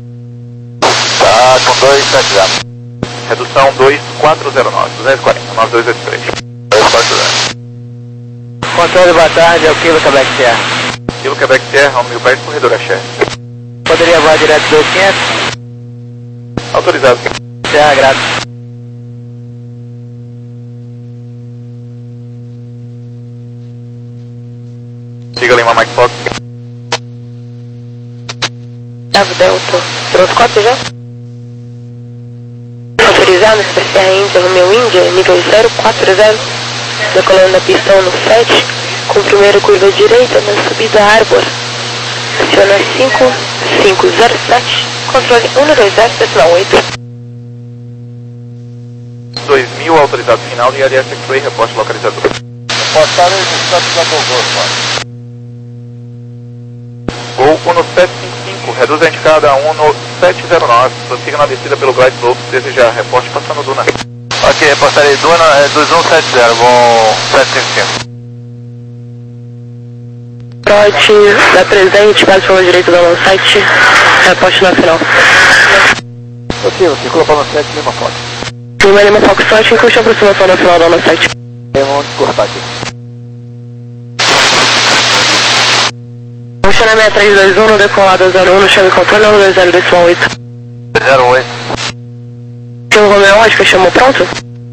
Tá com dois sete zero. Redução dois quatro zero nove, duzentos e quarenta, nove dois oito três. dois quatro zero. Controle, boa tarde, é o Kilo Quebec Serra. Kilo Quebec Serra, Mil Pés, corredor Axé. Poderia voar direto dois quinhentos? Autorizado. Serra, grato. Siga Lima, Mike Fox. Bravo Delta, pronto, cópia já? Autorizado, Serra Índia, Romeu Índia, nível zero quatro zero, decolando na pistão no sete, com primeira curva direita na subida Arbor. Aciona cinco cinco zero sete, controle um dois zero decimal oito. dois mil, autorizado final de área X-Ray, reporte localizador. Reportado e status da Gol. Gol um sete cinco cinco, reduz a indicada a um sete zero nove, prossiga na descida pelo Glide Slope, desejar reporte passando Duna. Ok, reportarei Duna, é dois um sete zero, bom sete cinco cinco. Trote, da presente, base pela direita da Long Site, reporte na final. Possível, circula para o sete, Lima Fox. Lima Lima Fox Site, inclusive a aproximação na final da Long Site. Vamos cortar aqui. Funciona seis três dois um, no decolado zero um, no chave controle dois zero decimal oito. zero oito. Tem o Romeu, acho que chamou pronto?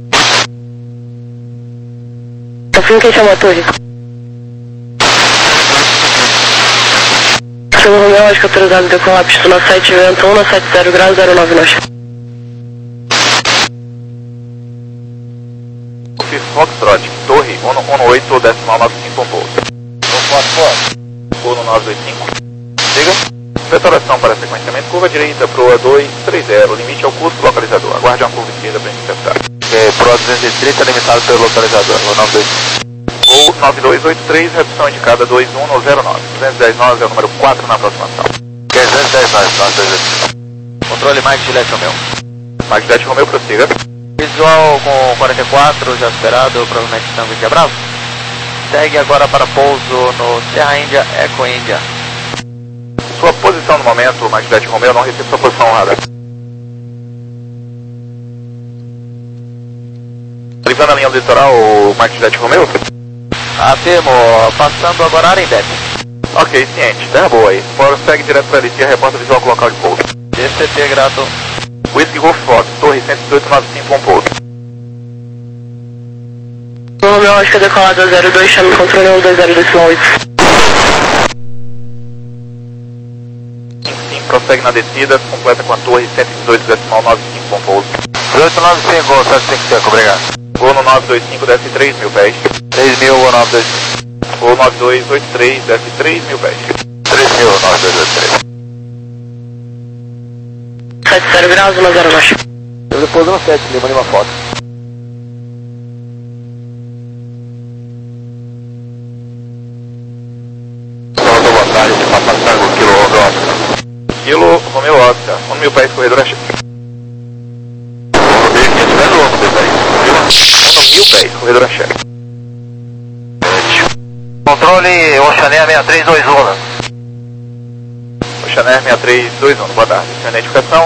No fim, quem chamou a torre? Tem o Romeu, acho que autorizado decolar pistona sete, vento um, na sete zero graus, zero nove nós. Foxtrot, torre um oito decimal nove cinco, pouso. Gol no nove dois cinco. Siga. Vetoração para sequenciamento, curva direita, proa dois três zero, limite ao curso, localizador. Aguarde uma curva esquerda para interceptar. Ok, proa duzentos e trinta, limitado pelo localizador, o nove dois cinco. Gol nove dois oito três, redução indicada dois um zero nove. duzentos e dez nós é o número quatro na aproximação. Ok, duzentos e dez nós, nove dois oito cinco. Controle Mike Juliette Romeu. Mike Juliette Romeu, prossiga. Visual com quarenta e quatro, já esperado, provavelmente estamos aqui, bravo. Segue agora para pouso no Serra Índia, Eco Índia. Sua posição no momento, Mike Juliette Romeu, não recebe sua posição honrada. Livrando a linha do litoral, Mike Juliette Romeu. Afirmo, passando agora Arembep. Ok, ciente, terra boa aí. Fora segue direto para a L T, reporta visual com local de pouso. D C P, grato. Whisky Golf Fox, torre cento e dezoito nove cinco, um pouso. O Romeu, acho que é decolado zero dois, chama o controle um dois zero decimal oito. cinco cinco, prossegue na descida, completa com a torre cento e dezoito decimal nove cinco, um pouso. dezoito nove cinco, sete cinco cinco, obrigado. Gol no nove dois cinco, desce três mil pés. três mil, ou nove dois cinco. Gol nove dois oito três, desce três mil pés. três mil, nove dois oito três. sete zero graus, um zero nós. Eu depois no sete, Lima Lima Fox. Salve, boa tarde, está passando o quilo Romeu Oscar. Quilo Romeu Oscar, um mil pés, corredor Axé. um mil pés, corredor Axé. Controle Oxané seis três dois um. Oxané seis três dois um, boa tarde. Sua identificação?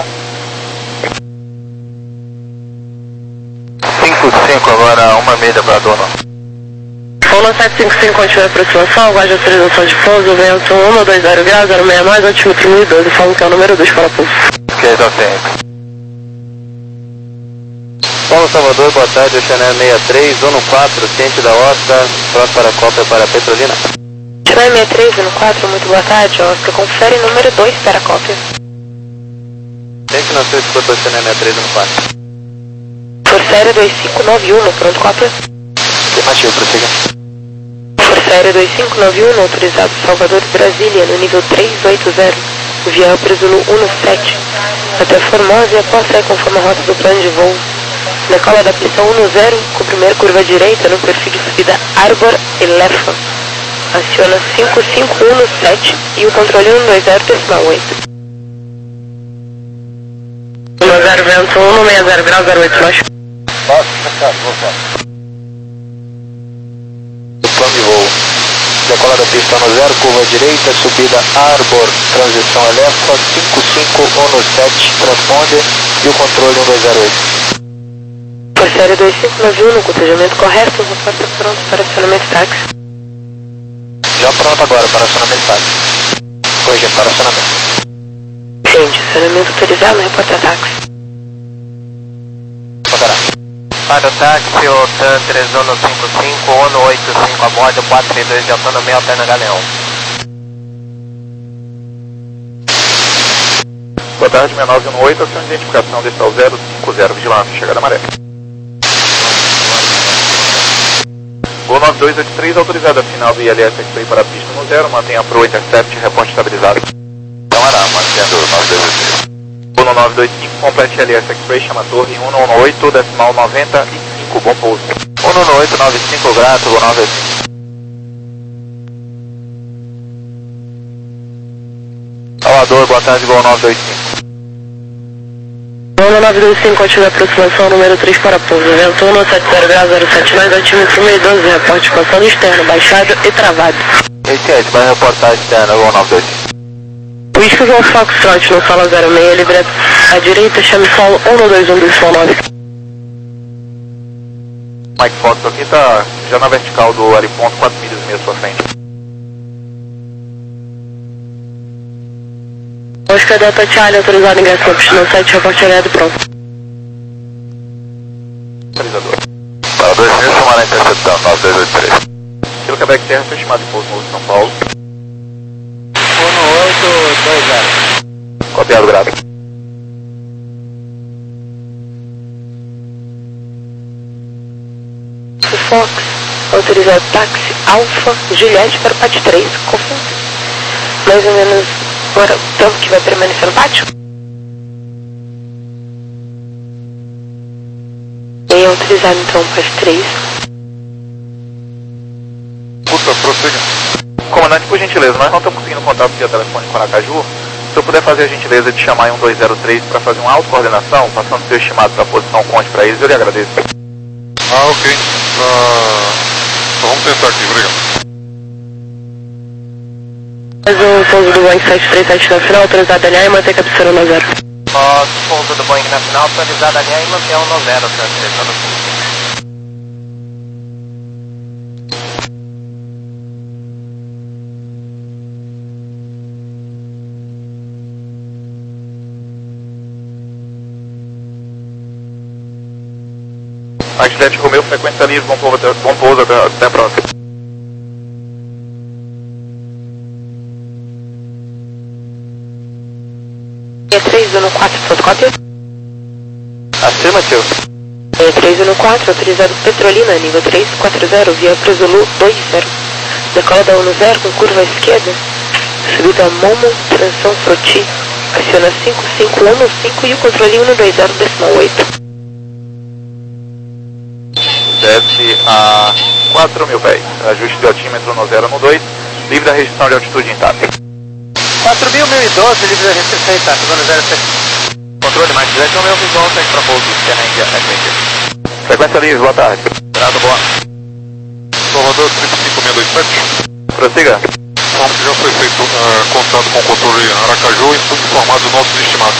cinco cinco agora, uma milha para a dona. Polo sete cinco cinco, continua a aproximação, aguarde a autorização de pouso, vento um dois zero graus, zero seis nós, altímetro mil e doze, falam que é o número dois para pouso. Ok, tá certo. Paulo Salvador, boa tarde, Oxané seis três um quatro, ciente da Oscar, pronto para a cópia para Petrolina. Oxané seis três um quatro, muito boa tarde, Oscar, confere número dois para a cópia. Ciente na sua escuta, Oxané seis três um quatro. Forcério dois cinco nove um, pronto, cópia. Afirmativo, prossiga. Forcério Série dois cinco nove um, autorizado Salvador, Brasília, no nível três oito zero, via Alpre Zulu um sete, até Formosa e após sair conforme a rota do plano de voo. Decola da pista um zero, com primeira curva direita no perfil de subida Arbor Elephant. Aciona cinco cinco um sete e o controle um dois zero decimal oito. um zero vento um, seis zero grau zero oito baixo. Baixo, fechado, voltando. Plano de voo. Decola da pista um zero, curva direita, subida Arbor, transição Elephant, cinco cinco um sete, transponder e o controle um dois zero oito. Por série dois cinco nove um, no cotejamento correto, reporta pronto para acionamento táxi. Já pronto agora para acionamento táxi. Hoje para acionamento. Gente, acionamento autorizado, reporta táxi. Poderá. Para o táxi, o TAN três um cinco cinco, um oito cinco a bordo, quatro três dois de autonomia, alterna Galeão. Boa tarde, seis nove um oito, ação de identificação destal zero cinco zero, vigilância, chegada maré. Gol nove dois oito três, autorizado a final do I L S X-Ray para a pista um zero, mantenha a Pro Intercept, reporte estabilizado. Camará, mantendo nove dois oito três. Gol nove dois cinco, complete I L S X-Ray, chama a torre um um oito, decimal noventa e cinco, bom pouso. um um oito nove cinco, grato, Gol nove dois cinco. Salvador, boa tarde, Gol nove dois cinco. Gol nove dois cinco, ativa a aproximação número três para pouso. Vento um sete zero grau zero sete nove, altímetro meio doze, reporte passando externo, baixado e travado. Esse é, vai reportar externo, Gol nove dois cinco. Whisky Golf Foxtrot no solo zero seis, livre à direita, chame solo um dois um decimal nove. Mike Fox aqui está já na vertical do heliponto, quatro milhas e meia à sua frente. Oscar Delta Charlie, autorizado ingresso na pista no sete, reporte areado pronto. Autorizador. Para dois mil, chamar a interceptando, nove dois oito três. Pelo Quebec Terra, foi chamado de pouso novo São Paulo. um oito dois zero. Copiado, grato. Fox, autorizado táxi Alfa Juliette para o pátio três, confirma. Mais ou menos agora o tempo que vai permanecer no pátio. E autorizado então o pátio três. Puta, prossiga. Comandante, por gentileza, nós não estamos conseguindo contato via telefone com Aracaju. Se eu puder fazer a gentileza de chamar em um dois zero três para fazer uma autocoordenação, passando seu estimado para a posição conte para eles, eu lhe agradeço. Ah, ok. Uh, então vamos tentar aqui, obrigado. Mais um pouso do Boeing sete três sete na final, autorizado a alinhar e manter a captura no zero. Pós pouso do Boeing na final, autorizado a alinhar e manter um no zero, TAN três um cinco cinco. A Juliette Romeu, frequência livre, bom pouso até, bom pouso até, até a próxima. E três um quatro, fotocópia. Acima, tio. E três um quatro, autorizado Petrolina, nível três quatro zero, via Prozulu dois zero. Decola da um zero com curva à esquerda. Subida Momo, transição Froti. Aciona cinco cinco um cinco e o controle um dois zero decimal oito. Desce a quatro mil pés. Ajuste de altímetro no zero no dois. Livre da restrição de altitude intacta. quatro mil, mil e doze, livre da restrição intacta, zona zero sete. Controle mais Juliette Romeu, visual segue para pouso. Sierra India, F. Frequência livre, boa tarde. Grado, boa. Salvador, trinta e cinco mil seiscentos e vinte e sete. Prossiga. Já foi feito uh, contato com o controle Aracaju e estamos informados dos nossos estimados.